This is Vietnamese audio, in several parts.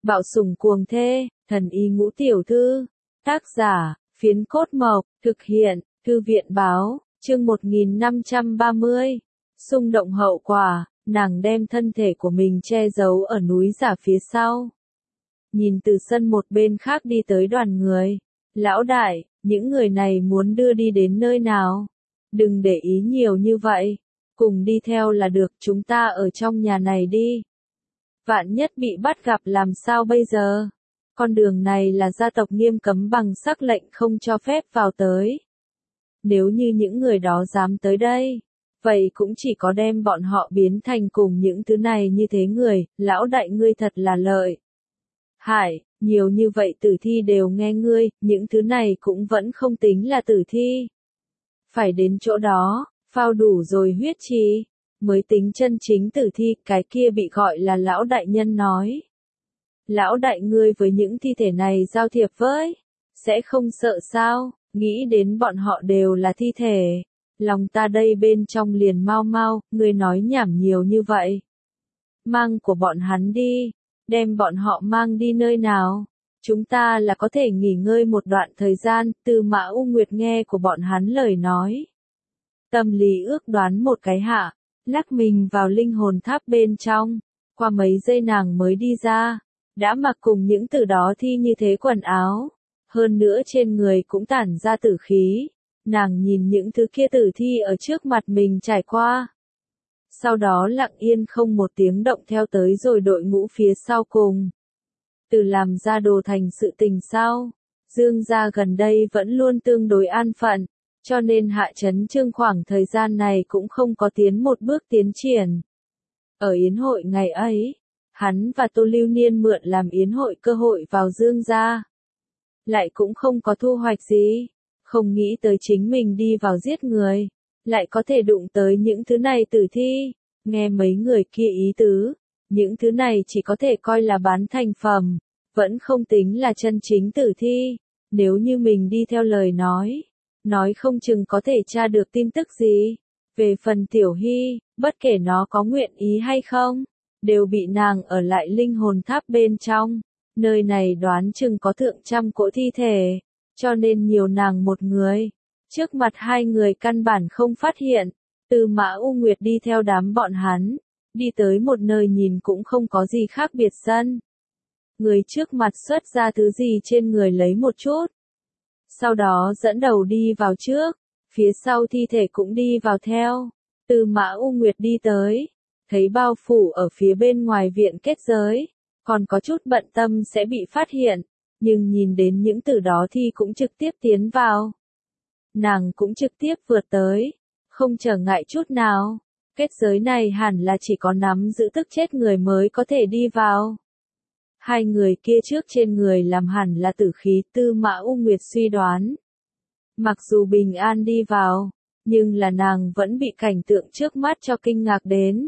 Bạo sủng cuồng thê, thần y ngũ tiểu thư. Tác giả, Phiến Cốt Mộc, thực hiện, Thư viện Báo, chương 1530. Xung động hậu quả, nàng đem thân thể của mình che giấu ở núi giả phía sau. Nhìn từ sân một bên khác đi tới đoàn người. Lão đại, những người này muốn đưa đi đến nơi nào? Đừng để ý nhiều như vậy. Cùng đi theo là được, chúng ta ở trong nhà này đi. Vạn nhất bị bắt gặp làm sao bây giờ? Con đường này là gia tộc nghiêm cấm bằng sắc lệnh không cho phép vào tới. Nếu như những người đó dám tới đây, vậy cũng chỉ có đem bọn họ biến thành cùng những thứ này như thế người, lão đại ngươi thật là lợi. Hải, nhiều như vậy tử thi đều nghe ngươi, những thứ này cũng vẫn không tính là tử thi. Phải đến chỗ đó, phao đủ rồi huyết trì, mới tính chân chính tử thi, cái kia bị gọi là lão đại nhân nói. Lão đại ngươi với những thi thể này giao thiệp với, sẽ không sợ sao, nghĩ đến bọn họ đều là thi thể. Lòng ta đây bên trong liền mau mau, ngươi nói nhảm nhiều như vậy. Mang của bọn hắn đi, đem bọn họ mang đi nơi nào? Chúng ta là có thể nghỉ ngơi một đoạn thời gian, Tư Mã U Nguyệt nghe của bọn hắn lời nói. Tâm lý ước đoán một cái hạ, lắc mình vào linh hồn tháp bên trong, qua mấy giây nàng mới đi ra, đã mặc cùng những từ đó thi như thế quần áo, hơn nữa trên người cũng tản ra tử khí, nàng nhìn những thứ kia tử thi ở trước mặt mình trải qua. Sau đó lặng yên không một tiếng động theo tới rồi đội ngũ phía sau cùng. Từ làm ra đồ thành sự tình sau, Dương gia gần đây vẫn luôn tương đối an phận, cho nên Hạ Chấn Chương khoảng thời gian này cũng không có tiến một bước tiến triển. Ở yến hội ngày ấy, hắn và Tô Lưu Niên mượn làm yến hội cơ hội vào Dương gia. Lại cũng không có thu hoạch gì, không nghĩ tới chính mình đi vào giết người, lại có thể đụng tới những thứ này tử thi, nghe mấy người kia ý tứ, những thứ này chỉ có thể coi là bán thành phẩm, vẫn không tính là chân chính tử thi, nếu như mình đi theo lời nói không chừng có thể tra được tin tức gì. Về phần Tiểu Hy, bất kể nó có nguyện ý hay không, đều bị nàng ở lại linh hồn tháp bên trong, nơi này đoán chừng có thượng trăm cỗ thi thể, cho nên nhiều nàng một người. Trước mặt hai người căn bản không phát hiện, Tư Mã U Nguyệt đi theo đám bọn hắn, đi tới một nơi nhìn cũng không có gì khác biệt sân. Người trước mặt xuất ra thứ gì trên người lấy một chút. Sau đó dẫn đầu đi vào trước, phía sau thi thể cũng đi vào theo. Tư Mã U Nguyệt đi tới, thấy bao phủ ở phía bên ngoài viện kết giới, còn có chút bận tâm sẽ bị phát hiện, nhưng nhìn đến những từ đó thì cũng trực tiếp tiến vào. Nàng cũng trực tiếp vượt tới, không trở ngại chút nào. Kết giới này hẳn là chỉ có nắm giữ tức chết người mới có thể đi vào. Hai người kia trước trên người làm hẳn là tử khí, Tư Mã U Nguyệt suy đoán. Mặc dù bình an đi vào, nhưng là nàng vẫn bị cảnh tượng trước mắt cho kinh ngạc đến.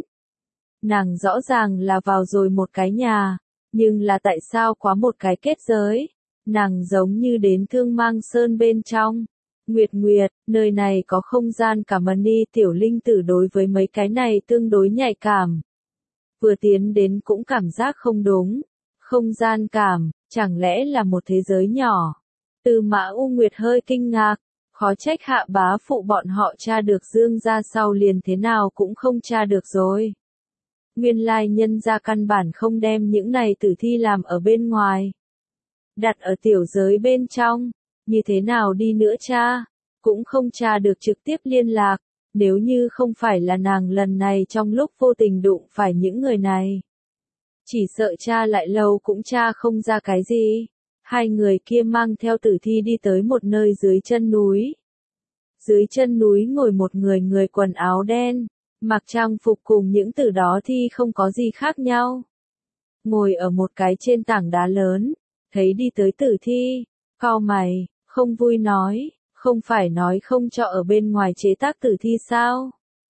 Nàng rõ ràng là vào rồi một cái nhà, nhưng là tại sao quá một cái kết giới, nàng giống như đến Thương Mang Sơn bên trong. Nguyệt Nguyệt, nơi này có không gian cảm ơn đi, tiểu linh tử đối với mấy cái này tương đối nhạy cảm. Vừa tiến đến cũng cảm giác không đúng. Không gian cảm, chẳng lẽ là một thế giới nhỏ? Tư Mã U Nguyệt hơi kinh ngạc, khó trách Hạ bá phụ bọn họ tra được Dương gia sau liền thế nào cũng không tra được rồi. Nguyên lai nhân gia căn bản không đem những này tử thi làm ở bên ngoài. Đặt ở tiểu giới bên trong, như thế nào đi nữa cha, cũng không tra được trực tiếp liên lạc, nếu như không phải là nàng lần này trong lúc vô tình đụng phải những người này. Chỉ sợ cha lại lâu cũng cha không ra cái gì. Hai người kia mang theo tử thi đi tới một nơi dưới chân núi. Dưới chân núi ngồi một người quần áo đen, mặc trang phục cùng những tử đó thi không có gì khác nhau. Ngồi ở một cái trên tảng đá lớn, thấy đi tới tử thi, cau mày, không vui nói, không phải nói không cho ở bên ngoài chế tác tử thi sao?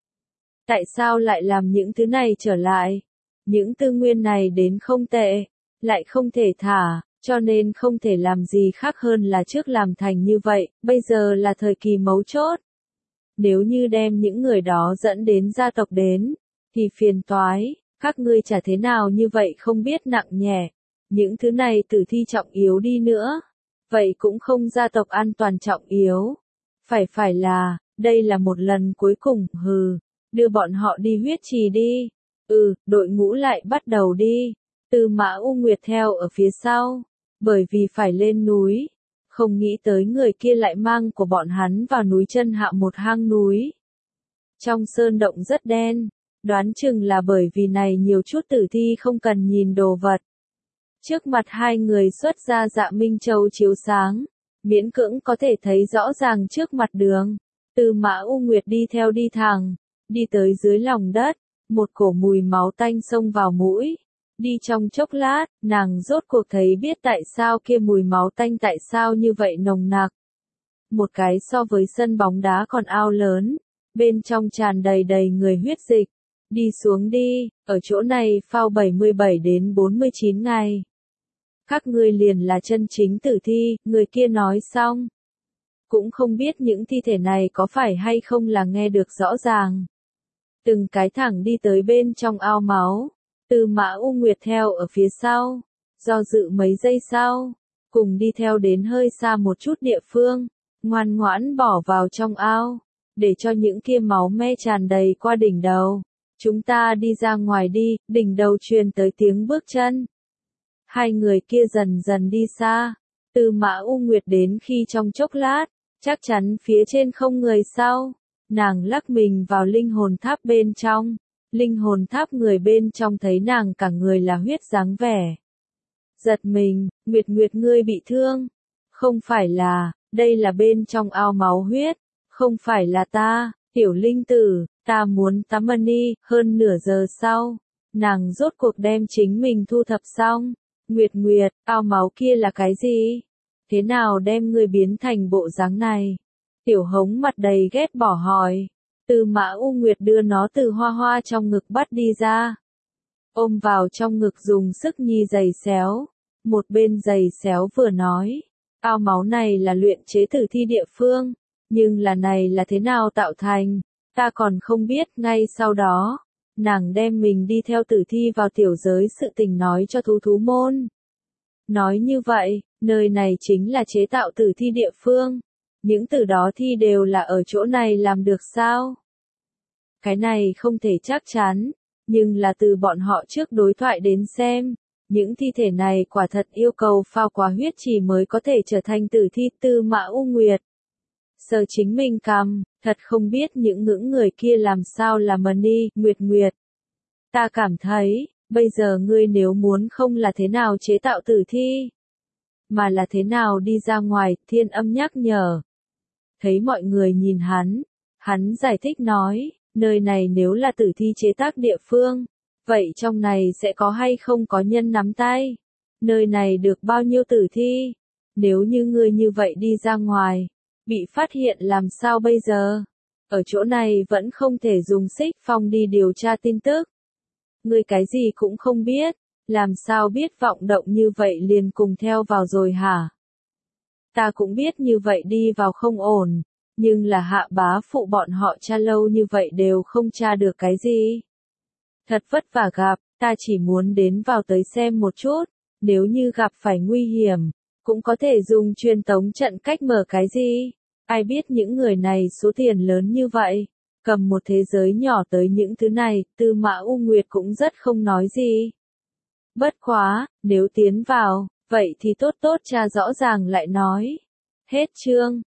Tại sao lại làm những thứ này trở lại? Những tư nguyên này đến không tệ, lại không thể thả, cho nên không thể làm gì khác hơn là trước làm thành như vậy, bây giờ là thời kỳ mấu chốt. Nếu như đem những người đó dẫn đến gia tộc đến, thì phiền toái, các ngươi chả thế nào như vậy không biết nặng nhẹ. Những thứ này tử thi trọng yếu đi nữa. Vậy cũng không gia tộc an toàn trọng yếu. Phải là, đây là một lần cuối cùng, đưa bọn họ đi huyết trì đi. Đội ngũ lại bắt đầu đi. Tư Mã U Nguyệt theo ở phía sau, bởi vì phải lên núi. Không nghĩ tới người kia lại mang của bọn hắn vào núi chân hạ một hang núi. Trong sơn động rất đen, đoán chừng là bởi vì này nhiều chút tử thi không cần nhìn đồ vật. Trước mặt hai người xuất ra Dạ Minh Châu chiếu sáng, miễn cưỡng có thể thấy rõ ràng trước mặt đường. Tư Mã U Nguyệt đi theo đi thẳng, đi tới dưới lòng đất, một cổ mùi máu tanh xông vào mũi. Đi trong chốc lát, nàng rốt cuộc thấy biết tại sao kia mùi máu tanh tại sao như vậy nồng nặc. Một cái so với sân bóng đá còn ao lớn, bên trong tràn đầy đầy người huyết dịch. Đi xuống đi, ở chỗ này phao 77 đến 49 ngày. Các ngươi liền là chân chính tử thi, người kia nói xong. Cũng không biết những thi thể này có phải hay không là nghe được rõ ràng. Từng cái thẳng đi tới bên trong ao máu. Tư Mã U Nguyệt theo ở phía sau, do dự mấy giây sau, cùng đi theo đến hơi xa một chút địa phương, ngoan ngoãn bỏ vào trong ao, để cho những kia máu me tràn đầy qua đỉnh đầu. Chúng ta đi ra ngoài đi, đỉnh đầu truyền tới tiếng bước chân. Hai người kia dần dần đi xa, Tư Mã U Nguyệt đến khi trong chốc lát, chắc chắn phía trên không người sau, nàng lắc mình vào linh hồn tháp bên trong. Linh hồn tháp người bên trong thấy nàng cả người là huyết dáng vẻ. Giật mình, Nguyệt ngươi bị thương. Không phải là, đây là bên trong ao máu huyết. Không phải là ta, tiểu linh tử, ta muốn tắm đi. Hơn nửa giờ sau, nàng rốt cuộc đem chính mình thu thập xong. Nguyệt, ao máu kia là cái gì? Thế nào đem ngươi biến thành bộ dáng này? Tiểu Hống mặt đầy ghét bỏ hỏi. Tư Mã U Nguyệt đưa nó từ hoa hoa trong ngực bắt đi ra. Ôm vào trong ngực dùng sức nhi giày xéo. Một bên giày xéo vừa nói. Ao máu này là luyện chế tử thi địa phương. Nhưng là này là thế nào tạo thành? Ta còn không biết. Ngay sau đó, nàng đem mình đi theo tử thi vào tiểu giới sự tình nói cho thú môn. Nói như vậy, nơi này chính là chế tạo tử thi địa phương. Những từ đó thi đều là ở chỗ này làm được sao? Cái này không thể chắc chắn, nhưng là từ bọn họ trước đối thoại đến xem, những thi thể này quả thật yêu cầu phao quá huyết trì mới có thể trở thành tử thi. Tư Mã U Nguyệt sờ chính mình cằm, thật không biết những ngưỡng người kia làm sao làm đi. Nguyệt, ta cảm thấy, bây giờ ngươi nếu muốn không là thế nào chế tạo tử thi, mà là thế nào đi ra ngoài. Thiên Âm nhắc nhở. Thấy mọi người nhìn hắn giải thích nói, nơi này nếu là tử thi chế tác địa phương, vậy trong này sẽ có hay không có nhân nắm tay? Nơi này được bao nhiêu tử thi? Nếu như ngươi như vậy đi ra ngoài, bị phát hiện làm sao bây giờ? Ở chỗ này vẫn không thể dùng xích phong đi điều tra tin tức. Ngươi cái gì cũng không biết, làm sao biết vọng động như vậy liền cùng theo vào rồi hả? Ta cũng biết như vậy đi vào không ổn, nhưng là Hạ bá phụ bọn họ tra lâu như vậy đều không tra được cái gì. Thật vất vả gặp, ta chỉ muốn đến vào tới xem một chút, nếu như gặp phải nguy hiểm, cũng có thể dùng truyền tống trận cách mở cái gì. Ai biết những người này số tiền lớn như vậy, cầm một thế giới nhỏ tới những thứ này. Tư Mã U Nguyệt cũng rất không nói gì. Bất quá, nếu tiến vào, vậy thì tốt tra rõ ràng lại nói. Hết chương.